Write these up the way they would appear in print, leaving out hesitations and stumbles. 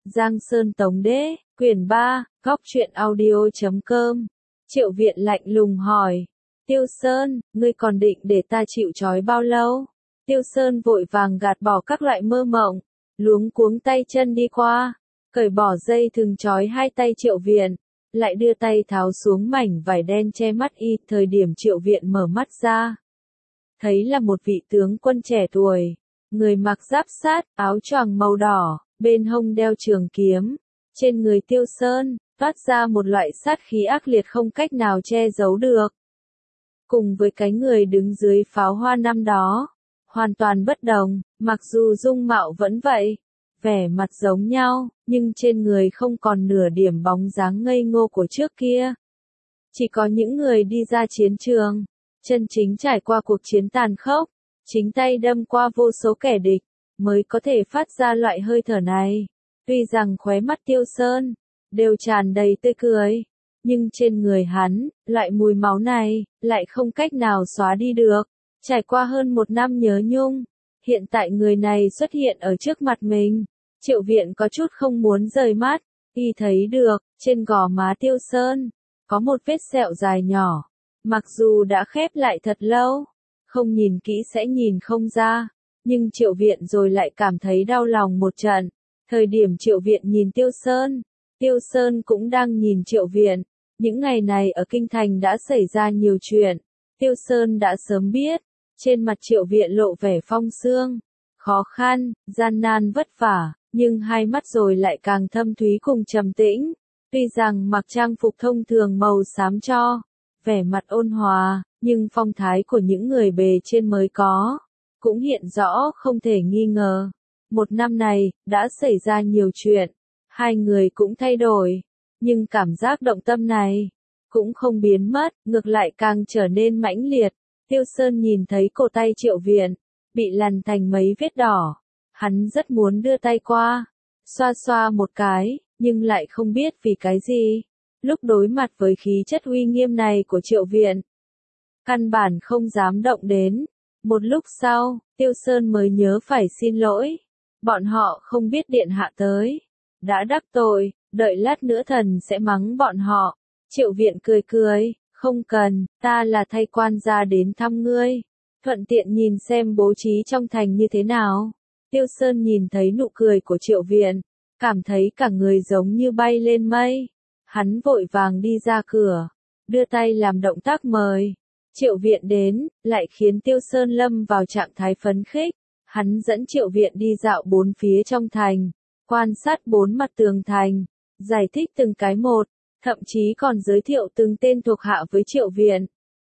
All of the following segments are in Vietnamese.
Giang Sơn Tống Đế, quyển 3, góc truyện audio.com. Triệu Viện lạnh lùng hỏi, Tiêu Sơn, ngươi còn định để ta chịu trói bao lâu? Tiêu Sơn vội vàng gạt bỏ các loại mơ mộng, luống cuống tay chân đi qua, cởi bỏ dây thừng trói hai tay Triệu Viện, lại đưa tay tháo xuống mảnh vải đen che mắt y. Thời điểm Triệu Viện mở mắt ra, thấy là một vị tướng quân trẻ tuổi, người mặc giáp sát, áo choàng màu đỏ, bên hông đeo trường kiếm. Trên người Tiêu Sơn toát ra một loại sát khí ác liệt không cách nào che giấu được. Cùng với cái người đứng dưới pháo hoa năm đó, hoàn toàn bất đồng, mặc dù dung mạo vẫn vậy, vẻ mặt giống nhau, nhưng trên người không còn nửa điểm bóng dáng ngây ngô của trước kia. Chỉ có những người đi ra chiến trường, chân chính trải qua cuộc chiến tàn khốc, chính tay đâm qua vô số kẻ địch, mới có thể phát ra loại hơi thở này. Tuy rằng khóe mắt Tiêu Sơn đều tràn đầy tươi cười, nhưng trên người hắn, loại mùi máu này lại không cách nào xóa đi được. Trải qua hơn một năm nhớ nhung, hiện tại người này xuất hiện ở trước mặt mình. Triệu Viện có chút không muốn rời mắt, y thấy được, trên gò má Tiêu Sơn có một vết sẹo dài nhỏ, mặc dù đã khép lại thật lâu, không nhìn kỹ sẽ nhìn không ra, nhưng Triệu Viện rồi lại cảm thấy đau lòng một trận. Thời điểm Triệu Viện nhìn Tiêu Sơn cũng đang nhìn Triệu Viện. Những ngày này ở Kinh Thành đã xảy ra nhiều chuyện, Tiêu Sơn đã sớm biết. Trên mặt Triệu Viện lộ vẻ phong sương, khó khăn, gian nan vất vả, nhưng hai mắt rồi lại càng thâm thúy cùng trầm tĩnh. Tuy rằng mặc trang phục thông thường màu xám cho, vẻ mặt ôn hòa, nhưng phong thái của những người bề trên mới có, cũng hiện rõ không thể nghi ngờ. Một năm này, đã xảy ra nhiều chuyện, hai người cũng thay đổi, nhưng cảm giác động tâm này cũng không biến mất, ngược lại càng trở nên mãnh liệt. Tiêu Sơn nhìn thấy cổ tay Triệu Viện bị lằn thành mấy vết đỏ, hắn rất muốn đưa tay qua, xoa xoa một cái, nhưng lại không biết vì cái gì. Lúc đối mặt với khí chất uy nghiêm này của Triệu Viện, căn bản không dám động đến. Một lúc sau, Tiêu Sơn mới nhớ phải xin lỗi. Bọn họ không biết điện hạ tới, đã đắc tội, đợi lát nữa thần sẽ mắng bọn họ. Triệu Viện cười cười, không cần, ta là thay quan gia đến thăm ngươi, thuận tiện nhìn xem bố trí trong thành như thế nào. Tiêu Sơn nhìn thấy nụ cười của Triệu Viện, cảm thấy cả người giống như bay lên mây. Hắn vội vàng đi ra cửa, đưa tay làm động tác mời. Triệu Viện đến, lại khiến Tiêu Sơn lâm vào trạng thái phấn khích. Hắn dẫn Triệu Viện đi dạo bốn phía trong thành, quan sát bốn mặt tường thành, giải thích từng cái một, thậm chí còn giới thiệu từng tên thuộc hạ với Triệu Viện.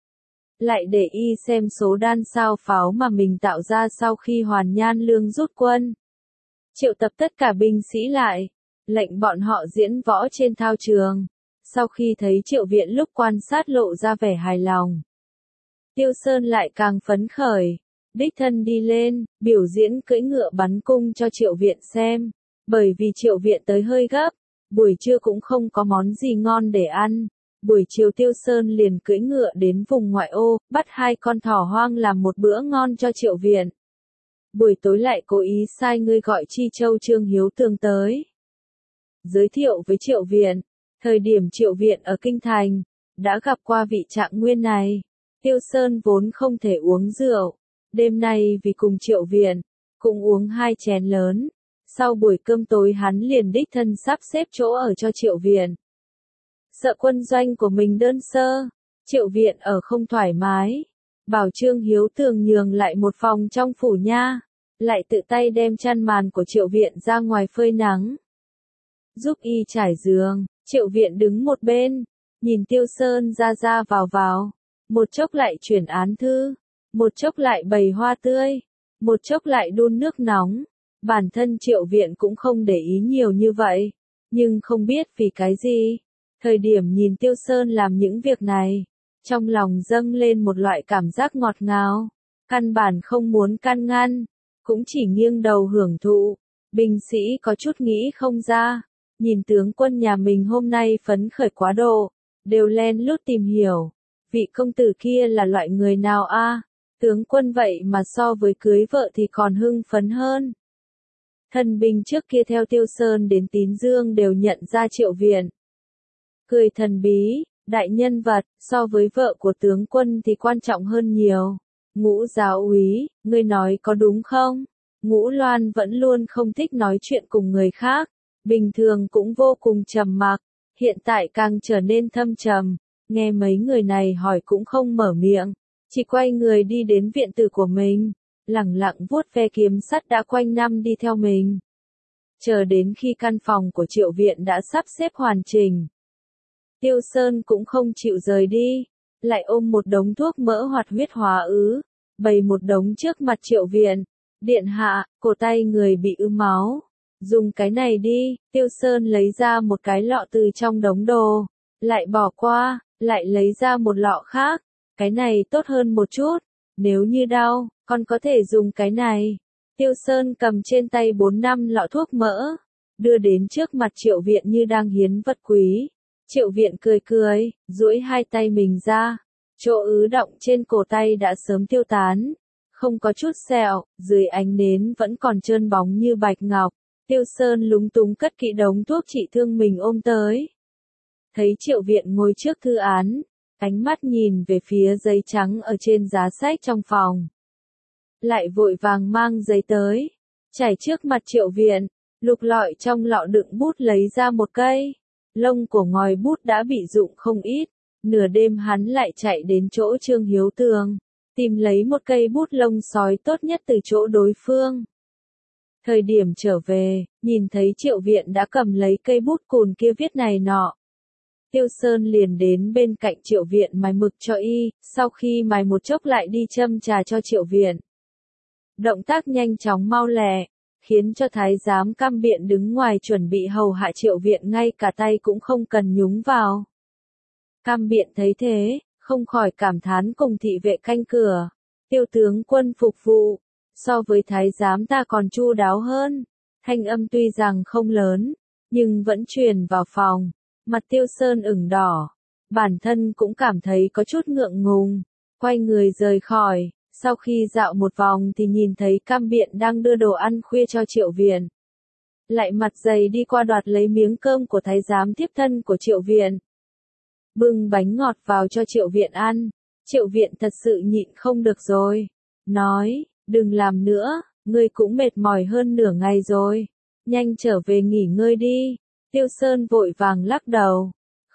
Lại để y xem số đan sao pháo mà mình tạo ra sau khi Hoàn Nhan Lương rút quân. Triệu tập tất cả binh sĩ lại, lệnh bọn họ diễn võ trên thao trường. Sau khi thấy Triệu Viện lúc quan sát lộ ra vẻ hài lòng, Tiêu Sơn lại càng phấn khởi, đích thân đi lên, biểu diễn cưỡi ngựa bắn cung cho Triệu Viện xem. Bởi vì Triệu Viện tới hơi gấp, buổi trưa cũng không có món gì ngon để ăn. Buổi chiều Tiêu Sơn liền cưỡi ngựa đến vùng ngoại ô, bắt hai con thỏ hoang làm một bữa ngon cho Triệu Viện. Buổi tối lại cố ý sai người gọi Chi Châu Trương Hiếu Tường tới, giới thiệu với Triệu Viện. Thời điểm Triệu Viện ở Kinh Thành, đã gặp qua vị Trạng Nguyên này. Tiêu Sơn vốn không thể uống rượu, đêm nay vì cùng Triệu Viện, cũng uống hai chén lớn. Sau buổi cơm tối hắn liền đích thân sắp xếp chỗ ở cho Triệu Viện. Sợ quân doanh của mình đơn sơ, Triệu Viện ở không thoải mái, bảo Trương Hiếu Tường nhường lại một phòng trong phủ nha, lại tự tay đem chăn màn của Triệu Viện ra ngoài phơi nắng, giúp y trải giường. Triệu Viện đứng một bên, nhìn Tiêu Sơn ra ra vào, một chốc lại chuyển án thư, một chốc lại bày hoa tươi, một chốc lại đun nước nóng. Bản thân Triệu Viện cũng không để ý nhiều như vậy, nhưng không biết vì cái gì. Thời điểm nhìn Tiêu Sơn làm những việc này, trong lòng dâng lên một loại cảm giác ngọt ngào, căn bản không muốn can ngăn, cũng chỉ nghiêng đầu hưởng thụ. Binh sĩ có chút nghĩ không ra, nhìn tướng quân nhà mình hôm nay phấn khởi quá độ, đều len lút tìm hiểu, vị công tử kia là loại người nào a? Tướng quân vậy mà so với cưới vợ thì còn hưng phấn hơn. Thân binh trước kia theo Tiêu Sơn đến Tín Dương đều nhận ra Triệu Viện. Cười thần bí, đại nhân vật, so với vợ của tướng quân thì quan trọng hơn nhiều. Ngũ giáo úy, ngươi nói có đúng không? Ngũ Loan vẫn luôn không thích nói chuyện cùng người khác, bình thường cũng vô cùng trầm mặc, hiện tại càng trở nên thâm trầm, nghe mấy người này hỏi cũng không mở miệng, chỉ quay người đi đến viện tử của mình, lẳng lặng vuốt ve kiếm sắt đã quanh năm đi theo mình. Chờ đến khi căn phòng của Triệu Viện đã sắp xếp hoàn chỉnh, Tiêu Sơn cũng không chịu rời đi, lại ôm một đống thuốc mỡ hoạt huyết hóa ứ, bày một đống trước mặt Triệu Viện. Điện hạ, cổ tay người bị ứ máu. Dùng cái này đi, Tiêu Sơn lấy ra một cái lọ từ trong đống đồ. Lại bỏ qua, lại lấy ra một lọ khác. Cái này tốt hơn một chút. Nếu như đau, con có thể dùng cái này. Tiêu Sơn cầm trên tay 4-5 lọ thuốc mỡ. Đưa đến trước mặt Triệu Viện như đang hiến vật quý. Triệu Viện cười cười, duỗi hai tay mình ra. Chỗ ứ động trên cổ tay đã sớm tiêu tán. Không có chút sẹo, dưới ánh nến vẫn còn trơn bóng như bạch ngọc. Tiêu Sơn lúng túng cất kỹ đống thuốc trị thương mình ôm tới. Thấy Triệu Viện ngồi trước thư án, ánh mắt nhìn về phía giấy trắng ở trên giá sách trong phòng. Lại vội vàng mang giấy tới, trải trước mặt Triệu Viện, lục lọi trong lọ đựng bút lấy ra một cây. Lông của ngòi bút đã bị rụng không ít, nửa đêm hắn lại chạy đến chỗ Trương Hiếu Tường, tìm lấy một cây bút lông sói tốt nhất từ chỗ đối phương. Thời điểm trở về, nhìn thấy Triệu Viện đã cầm lấy cây bút cùn kia viết này nọ. Tiêu Sơn liền đến bên cạnh Triệu Viện mài mực cho y, sau khi mài một chốc lại đi châm trà cho Triệu Viện. Động tác nhanh chóng mau lẹ, khiến cho thái giám Cam Biện đứng ngoài chuẩn bị hầu hạ Triệu Viện ngay cả tay cũng không cần nhúng vào. Cam Biện thấy thế, không khỏi cảm thán cùng thị vệ canh cửa. Tiêu tướng quân phục vụ, so với thái giám ta còn chu đáo hơn. Thanh âm tuy rằng không lớn, nhưng vẫn truyền vào phòng. Mặt Tiêu Sơn ửng đỏ, bản thân cũng cảm thấy có chút ngượng ngùng, quay người rời khỏi. Sau khi dạo một vòng thì nhìn thấy Cam Biện đang đưa đồ ăn khuya cho Triệu Viện. Lại mặt dày đi qua đoạt lấy miếng cơm của thái giám tiếp thân của Triệu Viện. Bưng bánh ngọt vào cho Triệu Viện ăn. Triệu Viện thật sự nhịn không được rồi. Nói, đừng làm nữa, ngươi cũng mệt mỏi hơn nửa ngày rồi. Nhanh trở về nghỉ ngơi đi. Tiêu Sơn vội vàng lắc đầu.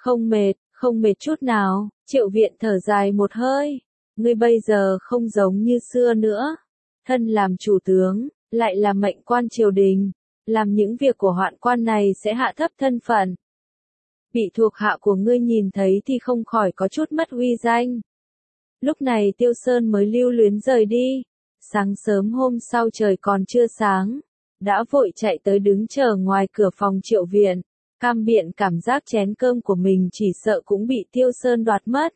Không mệt chút nào. Triệu Viện thở dài một hơi. Ngươi bây giờ không giống như xưa nữa. Thân làm chủ tướng, lại là mệnh quan triều đình. Làm những việc của hoạn quan này sẽ hạ thấp thân phận. Bị thuộc hạ của ngươi nhìn thấy thì không khỏi có chút mất uy danh. Lúc này Tiêu Sơn mới lưu luyến rời đi. Sáng sớm hôm sau trời còn chưa sáng, đã vội chạy tới đứng chờ ngoài cửa phòng Triệu Viện. Cam Biện cảm giác chén cơm của mình chỉ sợ cũng bị Tiêu Sơn đoạt mất.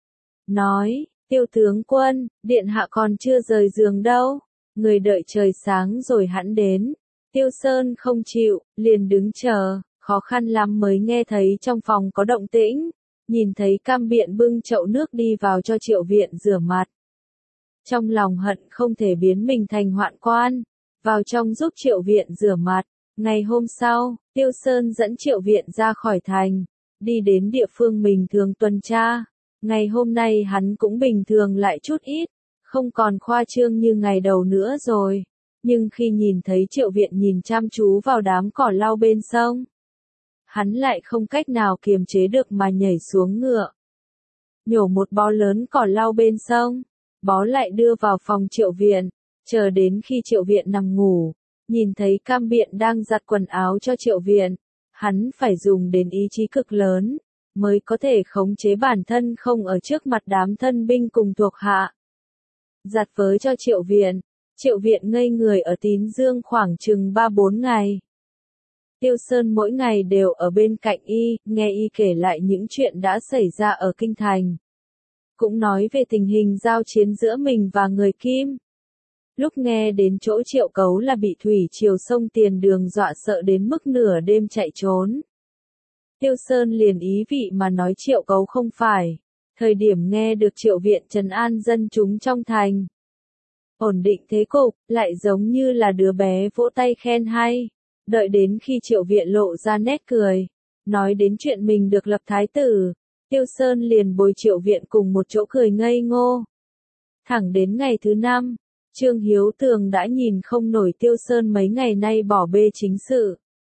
Nói, Tiêu tướng quân, điện hạ còn chưa rời giường đâu, người đợi trời sáng rồi hẵng đến. Tiêu Sơn không chịu, liền đứng chờ, khó khăn lắm mới nghe thấy trong phòng có động tĩnh, nhìn thấy Cam Biện bưng chậu nước đi vào cho Triệu Viện rửa mặt. Trong lòng hận không thể biến mình thành hoạn quan, vào trong giúp Triệu Viện rửa mặt. Ngày hôm sau, Tiêu Sơn dẫn Triệu Viện ra khỏi thành, đi đến địa phương mình thường tuần tra. Ngày hôm nay hắn cũng bình thường lại chút ít, không còn khoa trương như ngày đầu nữa rồi. Nhưng khi nhìn thấy Triệu Viện nhìn chăm chú vào đám cỏ lau bên sông, hắn lại không cách nào kiềm chế được mà nhảy xuống ngựa. Nhổ một bó lớn cỏ lau bên sông, bó lại đưa vào phòng Triệu Viện, chờ đến khi Triệu Viện nằm ngủ, nhìn thấy Cam Biện đang giặt quần áo cho Triệu Viện, hắn phải dùng đến ý chí cực lớn, mới có thể khống chế bản thân không ở trước mặt đám thân binh cùng thuộc hạ. Giặt với cho Triệu Viện ngây người ở Tín Dương khoảng chừng 3-4 ngày. Tiêu Sơn mỗi ngày đều ở bên cạnh y, nghe y kể lại những chuyện đã xảy ra ở Kinh Thành. Cũng nói về tình hình giao chiến giữa mình và người Kim. Lúc nghe đến chỗ Triệu Cấu là bị thủy triều sông Tiền Đường dọa sợ đến mức nửa đêm chạy trốn. Tiêu Sơn liền ý vị mà nói Triệu Cấu không phải. Thời điểm nghe được Triệu Viện trấn an dân chúng trong thành, ổn định thế cục, lại giống như là đứa bé vỗ tay khen hay. Đợi đến khi Triệu Viện lộ ra nét cười, nói đến chuyện mình được lập thái tử, Tiêu Sơn liền bồi Triệu Viện cùng một chỗ cười ngây ngô. Thẳng đến ngày thứ 5, Trương Hiếu Tường đã nhìn không nổi Tiêu Sơn mấy ngày nay bỏ bê chính sự.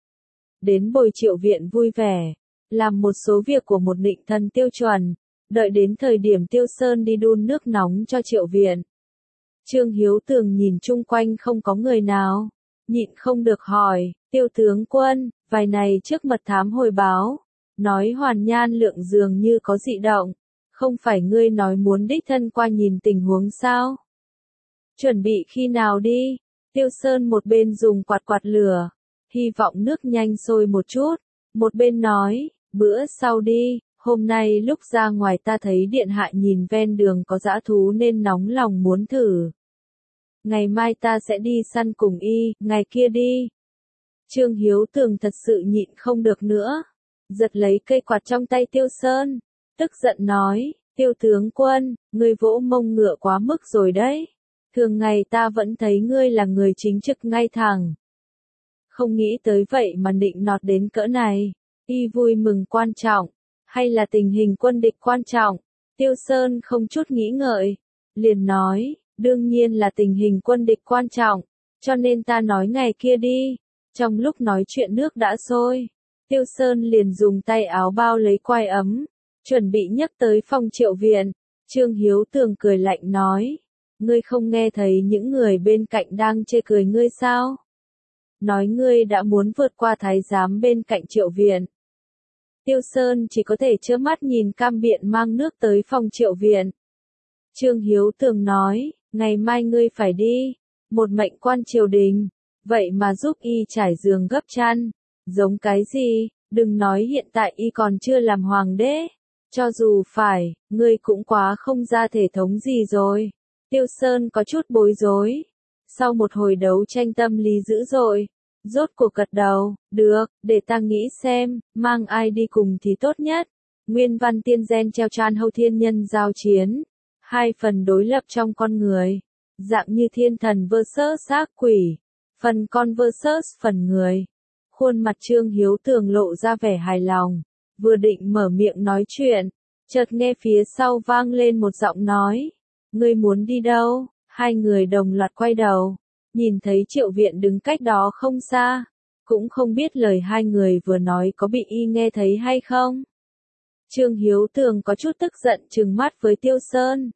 Đến bồi Triệu Viện vui vẻ, làm một số việc của một nịnh thân tiêu chuẩn, đợi đến thời điểm Tiêu Sơn đi đun nước nóng cho Triệu Viện. Trương Hiếu Tường nhìn chung quanh không có người nào, nhịn không được hỏi, Tiêu tướng quân, vài ngày trước mật thám hồi báo, nói Hoàn Nhan Lượng dường như có dị động, không phải ngươi nói muốn đích thân qua nhìn tình huống sao? Chuẩn bị khi nào đi? Tiêu Sơn một bên dùng quạt quạt lửa, hy vọng nước nhanh sôi một chút, một bên nói, bữa sau đi, hôm nay lúc ra ngoài ta thấy điện hạ nhìn ven đường có dã thú nên nóng lòng muốn thử. Ngày mai ta sẽ đi săn cùng y, ngày kia đi. Trương Hiếu Tường thật sự nhịn không được nữa, giật lấy cây quạt trong tay Tiêu Sơn, tức giận nói, Tiêu tướng quân, ngươi vỗ mông ngựa quá mức rồi đấy. Thường ngày ta vẫn thấy ngươi là người chính trực ngay thẳng. Không nghĩ tới vậy mà nịnh nọt đến cỡ này, y vui mừng quan trọng, hay là tình hình quân địch quan trọng? Tiêu Sơn không chút nghĩ ngợi, liền nói, đương nhiên là tình hình quân địch quan trọng, cho nên ta nói ngày kia đi. Trong lúc nói chuyện nước đã sôi, Tiêu Sơn liền dùng tay áo bao lấy quai ấm, chuẩn bị nhấc tới phòng Triệu Viện. Trương Hiếu Tường cười lạnh nói, ngươi không nghe thấy những người bên cạnh đang chê cười ngươi sao? Nói ngươi đã muốn vượt qua thái giám bên cạnh Triệu Viện. Tiêu Sơn chỉ có thể trơ mắt nhìn cam biện mang nước tới phòng Triệu Viện. Trương Hiếu Tường nói, ngày mai ngươi phải đi, một mệnh quan triều đình, vậy mà giúp y trải giường gấp chăn, giống cái gì, đừng nói hiện tại y còn chưa làm hoàng đế, cho dù phải, ngươi cũng quá không ra thể thống gì rồi. Tiêu Sơn có chút bối rối, sau một hồi đấu tranh tâm lý dữ dội, rốt cuộc gật đầu, được, để ta nghĩ xem, mang ai đi cùng thì tốt nhất. Nguyên văn tiên gen treo tràn hậu thiên nhân giao chiến, hai phần đối lập trong con người, dạng như thiên thần versus ác quỷ, phần con versus phần người. Khuôn mặt Trương Hiếu Tường lộ ra vẻ hài lòng, vừa định mở miệng nói chuyện, chợt nghe phía sau vang lên một giọng nói, ngươi muốn đi đâu? Hai người đồng loạt quay đầu, nhìn thấy Triệu Viện đứng cách đó không xa, cũng không biết lời hai người vừa nói có bị y nghe thấy hay không. Trương Hiếu Tường có chút tức giận trừng mắt với Tiêu Sơn.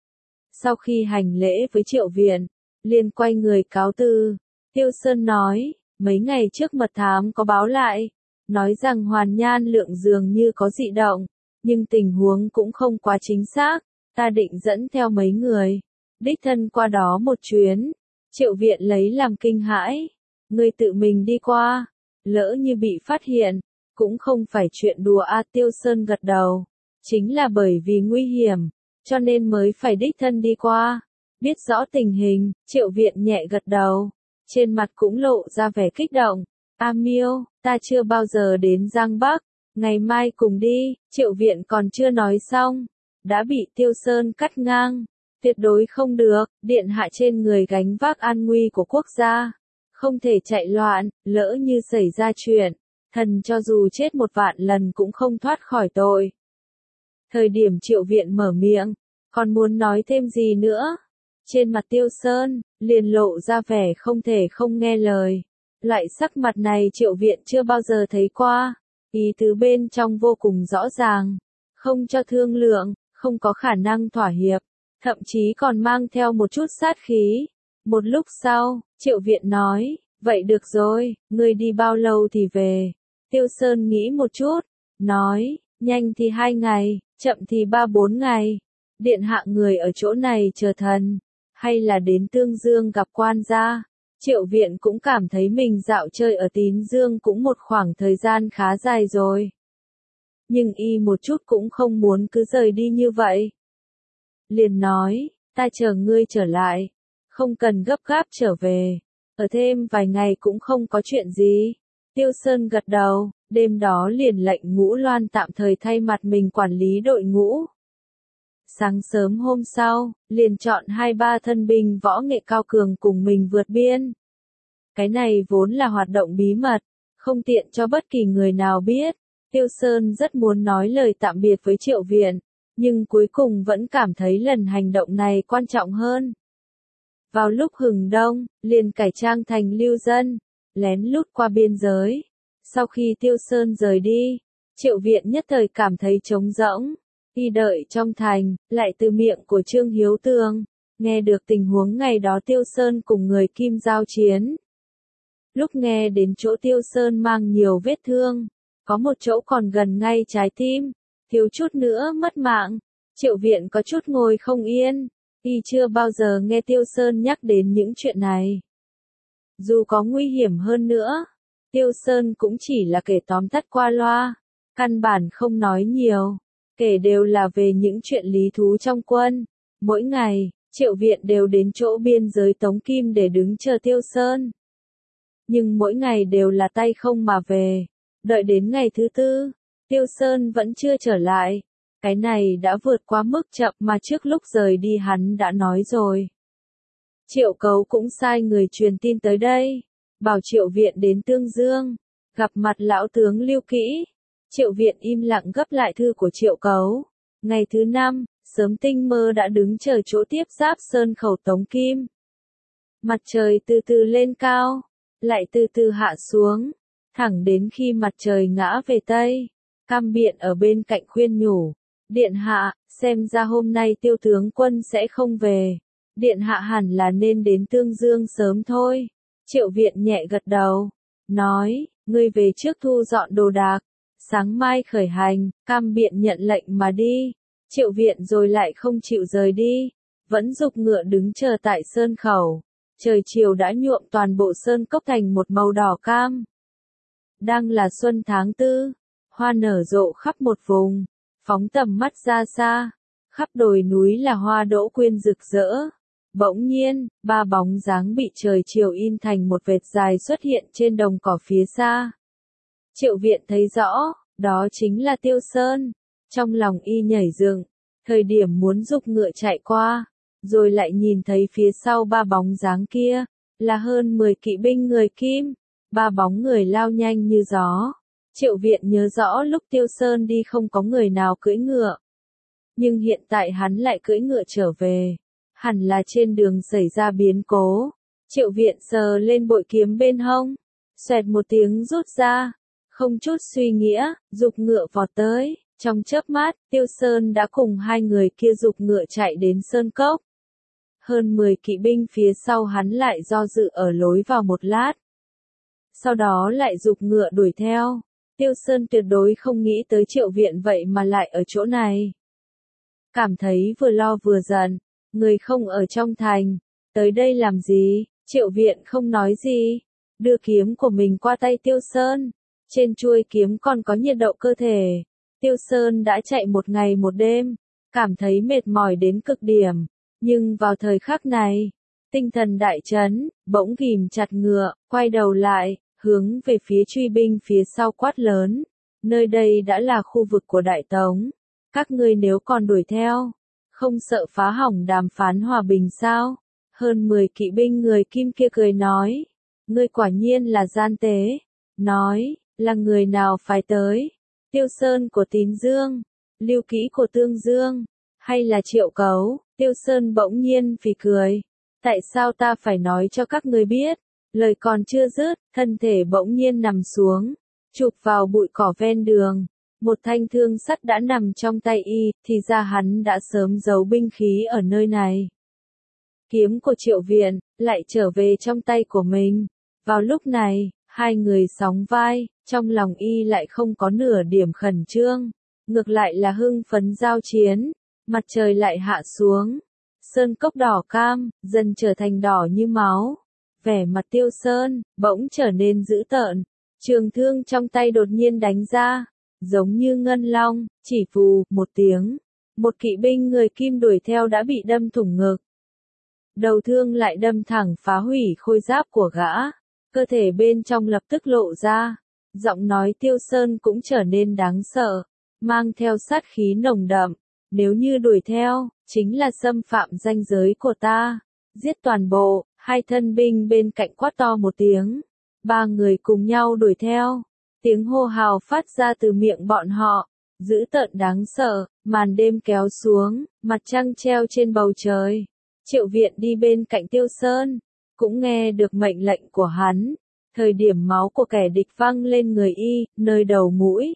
Sau khi hành lễ với Triệu Viện, liền quay người cáo từ. Tiêu Sơn nói, mấy ngày trước mật thám có báo lại, nói rằng Hoàn Nhan Lượng dường như có dị động, nhưng tình huống cũng không quá chính xác, ta định dẫn theo mấy người, đích thân qua đó một chuyến. Triệu Viện lấy làm kinh hãi, ngươi tự mình đi qua, lỡ như bị phát hiện, cũng không phải chuyện đùa a. Tiêu Sơn gật đầu, chính là bởi vì nguy hiểm, cho nên mới phải đích thân đi qua. Biết rõ tình hình, Triệu Viện nhẹ gật đầu, trên mặt cũng lộ ra vẻ kích động. A Miêu, ta chưa bao giờ đến Giang Bắc, ngày mai cùng đi. Triệu Viện còn chưa nói xong, đã bị Tiêu Sơn cắt ngang. Tuyệt đối không được, điện hạ trên người gánh vác an nguy của quốc gia, không thể chạy loạn, lỡ như xảy ra chuyện, thần cho dù chết 1.000.000 lần cũng không thoát khỏi tội. Thời điểm Triệu Viện mở miệng, còn muốn nói thêm gì nữa? Trên mặt Tiêu Sơn, liền lộ ra vẻ không thể không nghe lời. Loại sắc mặt này Triệu Viện chưa bao giờ thấy qua, ý tứ bên trong vô cùng rõ ràng, không cho thương lượng, không có khả năng thỏa hiệp, thậm chí còn mang theo một chút sát khí. Một lúc sau, Triệu Viện nói, vậy được rồi, ngươi đi bao lâu thì về? Tiêu Sơn nghĩ một chút, nói, nhanh thì 2 ngày, chậm thì 3-4 ngày. Điện hạ người ở chỗ này chờ thần, hay là đến Tương Dương gặp quan gia? Triệu Viện cũng cảm thấy mình dạo chơi ở Tín Dương cũng một khoảng thời gian khá dài rồi. Nhưng y một chút cũng không muốn cứ rời đi như vậy. Liền nói, ta chờ ngươi trở lại, không cần gấp gáp trở về, ở thêm vài ngày cũng không có chuyện gì. Tiêu Sơn gật đầu, đêm đó liền lệnh Ngũ Loan tạm thời thay mặt mình quản lý đội ngũ. Sáng sớm hôm sau, liền chọn 2-3 thân binh võ nghệ cao cường cùng mình vượt biên. Cái này vốn là hoạt động bí mật, không tiện cho bất kỳ người nào biết. Tiêu Sơn rất muốn nói lời tạm biệt với Triệu Viện, nhưng cuối cùng vẫn cảm thấy lần hành động này quan trọng hơn. Vào lúc hừng đông, liền cải trang thành lưu dân, lén lút qua biên giới. Sau khi Tiêu Sơn rời đi, Triệu Viện nhất thời cảm thấy trống rỗng. Y đợi trong thành, lại từ miệng của Trương Hiếu Tường, nghe được tình huống ngày đó Tiêu Sơn cùng người Kim giao chiến. Lúc nghe đến chỗ Tiêu Sơn mang nhiều vết thương, có một chỗ còn gần ngay trái tim, thiếu chút nữa mất mạng, Triệu Viện có chút ngồi không yên. Y chưa bao giờ nghe Tiêu Sơn nhắc đến những chuyện này. Dù có nguy hiểm hơn nữa, Tiêu Sơn cũng chỉ là kể tóm tắt qua loa, căn bản không nói nhiều, kể đều là về những chuyện lý thú trong quân. Mỗi ngày, Triệu Viện đều đến chỗ biên giới Tống Kim để đứng chờ Tiêu Sơn. Nhưng mỗi ngày đều là tay không mà về, đợi đến ngày thứ tư, Tiêu Sơn vẫn chưa trở lại. Cái này đã vượt quá mức chậm mà trước lúc rời đi hắn đã nói rồi. Triệu Cấu cũng sai người truyền tin tới đây, bảo Triệu Viện đến Tương Dương, gặp mặt lão tướng Lưu Kĩ. Triệu Viện im lặng gấp lại thư của Triệu Cấu. Ngày thứ 5, sớm tinh mơ đã đứng chờ chỗ tiếp giáp sơn khẩu Tống Kim. Mặt trời từ từ lên cao, lại từ từ hạ xuống, thẳng đến khi mặt trời ngã về Tây. Cam Biện ở bên cạnh khuyên nhủ, Điện hạ, xem ra hôm nay Tiêu tướng quân sẽ không về. Điện hạ hẳn là nên đến Tương Dương sớm thôi. Triệu Viện nhẹ gật đầu, nói, ngươi về trước thu dọn đồ đạc, sáng mai khởi hành. Cam Biện nhận lệnh mà đi. Triệu Viện rồi lại không chịu rời đi, vẫn giục ngựa đứng chờ tại sơn khẩu. Trời chiều đã nhuộm toàn bộ sơn cốc thành một màu đỏ cam. Đang là xuân tháng 4, hoa nở rộ khắp một vùng, phóng tầm mắt ra xa, khắp đồi núi là hoa đỗ quyên rực rỡ. Bỗng nhiên, 3 bóng dáng bị trời chiều in thành một vệt dài xuất hiện trên đồng cỏ phía xa. Triệu Viện thấy rõ, đó chính là Tiêu Sơn. Trong lòng y nhảy dựng, thời điểm muốn giục ngựa chạy qua, rồi lại nhìn thấy phía sau 3 bóng dáng kia, là hơn 10 kỵ binh người Kim. 3 bóng người lao nhanh như gió. Triệu Viện nhớ rõ lúc Tiêu Sơn đi không có người nào cưỡi ngựa. Nhưng hiện tại hắn lại cưỡi ngựa trở về. Hẳn là trên đường xảy ra biến cố. Triệu Viện sờ lên bội kiếm bên hông, xoẹt một tiếng rút ra. Không chút suy nghĩa, giục ngựa vọt tới. Trong chớp mắt, Tiêu Sơn đã cùng 2 người kia giục ngựa chạy đến sơn cốc. Hơn 10 kỵ binh phía sau hắn lại do dự ở lối vào một lát. Sau đó lại giục ngựa đuổi theo. Tiêu Sơn tuyệt đối không nghĩ tới Triệu Viện vậy mà lại ở chỗ này. Cảm thấy vừa lo vừa giận, người không ở trong thành, tới đây làm gì? Triệu Viện không nói gì, đưa kiếm của mình qua tay Tiêu Sơn. Trên chuôi kiếm còn có nhiệt độ cơ thể. Tiêu Sơn đã chạy một ngày một đêm, cảm thấy mệt mỏi đến cực điểm. Nhưng vào thời khắc này, tinh thần đại chấn, bỗng ghìm chặt ngựa, quay đầu lại, hướng về phía truy binh phía sau quát lớn. Nơi đây đã là khu vực của Đại Tống. Các ngươi nếu còn đuổi theo, không sợ phá hỏng đàm phán hòa bình sao? Hơn 10 kỵ binh người Kim kia cười nói. Ngươi quả nhiên là gian tế. Nói, là người nào phải tới? Tiêu Sơn của Tín Dương, Lưu Kĩ của Tương Dương, hay là Triệu Cấu? Tiêu Sơn bỗng nhiên phì cười. Tại sao ta phải nói cho các ngươi biết? Lời còn chưa dứt, thân thể bỗng nhiên nằm xuống, chụp vào bụi cỏ ven đường. Một thanh thương sắt đã nằm trong tay y, thì ra hắn đã sớm giấu binh khí ở nơi này. Kiếm của Triệu Viện lại trở về trong tay của mình. Vào lúc này, 2 người sóng vai, trong lòng y lại không có nửa điểm khẩn trương, ngược lại là hưng phấn giao chiến. Mặt trời lại hạ xuống, sơn cốc đỏ cam, dần trở thành đỏ như máu. Vẻ mặt Tiêu Sơn bỗng trở nên dữ tợn, trường thương trong tay đột nhiên đánh ra, giống như ngân long, chỉ phù một tiếng, một kỵ binh người Kim đuổi theo đã bị đâm thủng ngực. Đầu thương lại đâm thẳng phá hủy khôi giáp của gã, cơ thể bên trong lập tức lộ ra, giọng nói Tiêu Sơn cũng trở nên đáng sợ, mang theo sát khí nồng đậm. Nếu như đuổi theo, chính là xâm phạm ranh giới của ta. Giết toàn bộ, hai thân binh bên cạnh quát to một tiếng. Ba người cùng nhau đuổi theo. Tiếng hô hào phát ra từ miệng bọn họ. Dữ tợn đáng sợ, màn đêm kéo xuống, mặt trăng treo trên bầu trời. Triệu Viện đi bên cạnh Tiêu Sơn, cũng nghe được mệnh lệnh của hắn. Thời điểm máu của kẻ địch văng lên người y, nơi đầu mũi.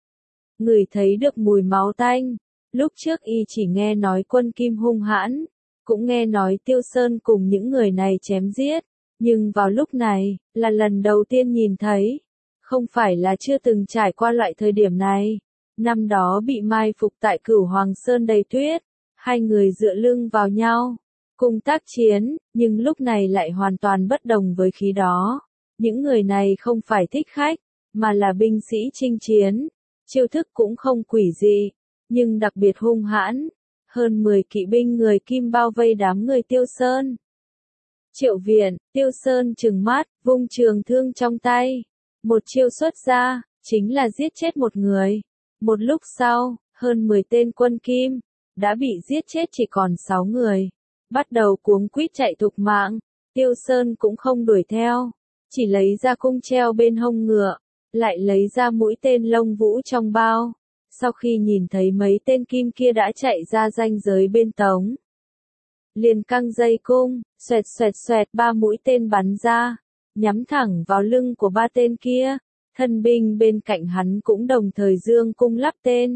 Người thấy được mùi máu tanh. Lúc trước y chỉ nghe nói quân Kim hung hãn, cũng nghe nói Tiêu Sơn cùng những người này chém giết. Nhưng vào lúc này, là lần đầu tiên nhìn thấy. Không phải là chưa từng trải qua loại thời điểm này. Năm đó bị mai phục tại Cửu Hoàng Sơn đầy tuyết, hai người dựa lưng vào nhau, cùng tác chiến, nhưng lúc này lại hoàn toàn bất đồng với khí đó. Những người này không phải thích khách, mà là binh sĩ chinh chiến, chiêu thức cũng không quỷ dị, nhưng đặc biệt hung hãn. Hơn 10 kỵ binh người Kim bao vây đám người Tiêu Sơn. Triệu Viện, Tiêu Sơn trừng mắt, vung trường thương trong tay. Một chiêu xuất ra, chính là giết chết một người. Một lúc sau, hơn 10 tên quân Kim, đã bị giết chết chỉ còn 6 người. Bắt đầu cuống quýt chạy thục mạng, Tiêu Sơn cũng không đuổi theo, chỉ lấy ra cung treo bên hông ngựa, lại lấy ra mũi tên lông vũ trong bao. Sau khi nhìn thấy mấy tên Kim kia đã chạy ra ranh giới bên tống, liền căng dây cung, xoẹt xoẹt xoẹt 3 mũi tên bắn ra, nhắm thẳng vào lưng của 3 tên kia. Thân binh bên cạnh hắn cũng đồng thời dương cung lắp tên.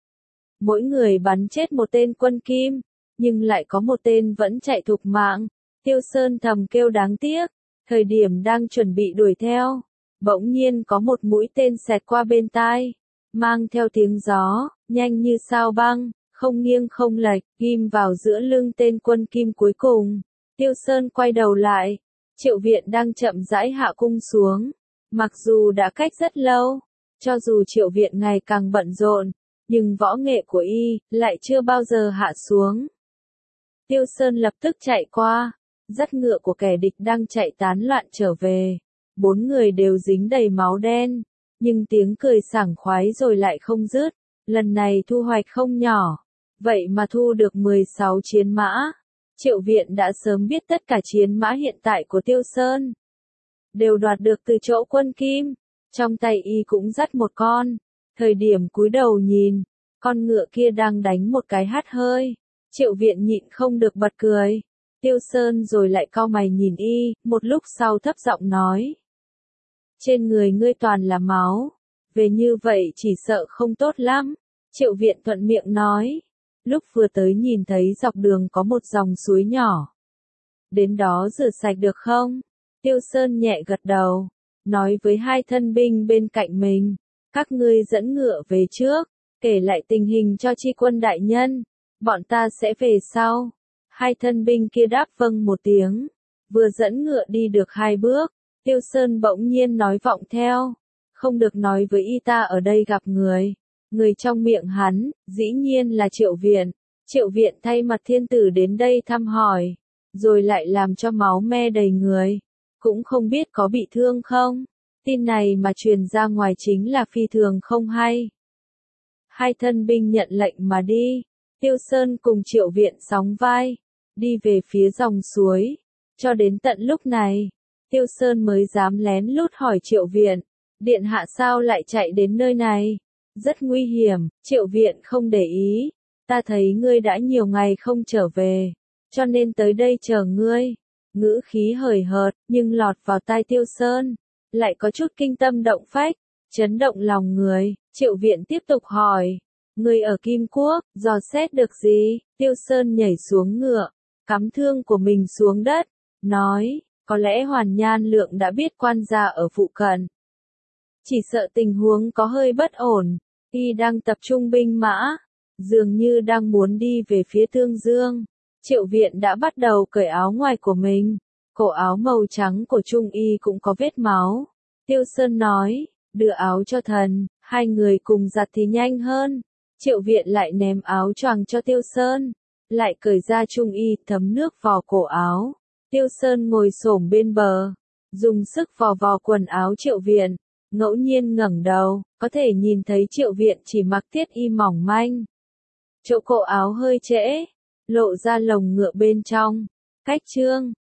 Mỗi người bắn chết một tên quân Kim, nhưng lại có một tên vẫn chạy thục mạng. Tiêu Sơn thầm kêu đáng tiếc, thời điểm đang chuẩn bị đuổi theo, bỗng nhiên có một mũi tên xẹt qua bên tai, mang theo tiếng gió, nhanh như sao băng, không nghiêng không lệch, ghim vào giữa lưng tên quân Kim cuối cùng. Tiêu Sơn quay đầu lại, Triệu Viện đang chậm rãi hạ cung xuống. Mặc dù đã cách rất lâu, cho dù Triệu Viện ngày càng bận rộn, nhưng võ nghệ của y lại chưa bao giờ hạ xuống. Tiêu Sơn lập tức chạy qua, dắt ngựa của kẻ địch đang chạy tán loạn trở về. 4 người đều dính đầy máu đen, nhưng tiếng cười sảng khoái rồi lại không dứt. Lần này thu hoạch không nhỏ, vậy mà thu được 16 chiến mã. Triệu Viện đã sớm biết tất cả chiến mã hiện tại của Tiêu Sơn đều đoạt được từ chỗ quân Kim. Trong tay y cũng dắt một con. Thời điểm cúi đầu nhìn, con ngựa kia đang đánh một cái hắt hơi. Triệu Viện nhịn không được bật cười. Tiêu Sơn rồi lại cau mày nhìn y, một lúc sau thấp giọng nói. Trên người ngươi toàn là máu, về như vậy chỉ sợ không tốt lắm. Triệu Viện thuận miệng nói. Lúc vừa tới nhìn thấy dọc đường có một dòng suối nhỏ. Đến đó rửa sạch được không? Tiêu Sơn nhẹ gật đầu, nói với hai thân binh bên cạnh mình. Các ngươi dẫn ngựa về trước, kể lại tình hình cho tri quân đại nhân. Bọn ta sẽ về sau. Hai thân binh kia đáp vâng một tiếng. Vừa dẫn ngựa đi được 2 bước, Tiêu Sơn bỗng nhiên nói vọng theo. Không được nói với y ta ở đây gặp người. Người trong miệng hắn, dĩ nhiên là Triệu Viện. Triệu Viện thay mặt thiên tử đến đây thăm hỏi, rồi lại làm cho máu me đầy người. Cũng không biết có bị thương không. Tin này mà truyền ra ngoài chính là phi thường không hay. Hai thân binh nhận lệnh mà đi. Tiêu Sơn cùng Triệu Viện sóng vai, đi về phía dòng suối. Cho đến tận lúc này, Tiêu Sơn mới dám lén lút hỏi Triệu Viện. Điện hạ sao lại chạy đến nơi này? Rất nguy hiểm. Triệu Viện không để ý. Ta thấy ngươi đã nhiều ngày không trở về, cho nên tới đây chờ ngươi. Ngữ khí hời hợt, nhưng lọt vào tai Tiêu Sơn, lại có chút kinh tâm động phách, chấn động lòng người. Triệu Viện tiếp tục hỏi. Ngươi ở Kim Quốc, dò xét được gì? Tiêu Sơn nhảy xuống ngựa, cắm thương của mình xuống đất, nói, có lẽ Hoàn Nhan Lượng đã biết quan gia ở phụ cận. Chỉ sợ tình huống có hơi bất ổn, y đang tập trung binh mã, dường như đang muốn đi về phía Tương Dương. Triệu Viện đã bắt đầu cởi áo ngoài của mình, cổ áo màu trắng của Trung Y cũng có vết máu. Tiêu Sơn nói, đưa áo cho thần, hai người cùng giặt thì nhanh hơn. Triệu Viện lại ném áo choàng cho Tiêu Sơn, lại cởi ra Trung Y thấm nước vào cổ áo. Tiêu Sơn ngồi xổm bên bờ, dùng sức vò vò quần áo Triệu Viện, ngẫu nhiên ngẩng đầu, có thể nhìn thấy Triệu Viện chỉ mặc thiết y mỏng manh. chỗ cổ áo hơi trễ, lộ ra lồng ngựa bên trong. Cách chương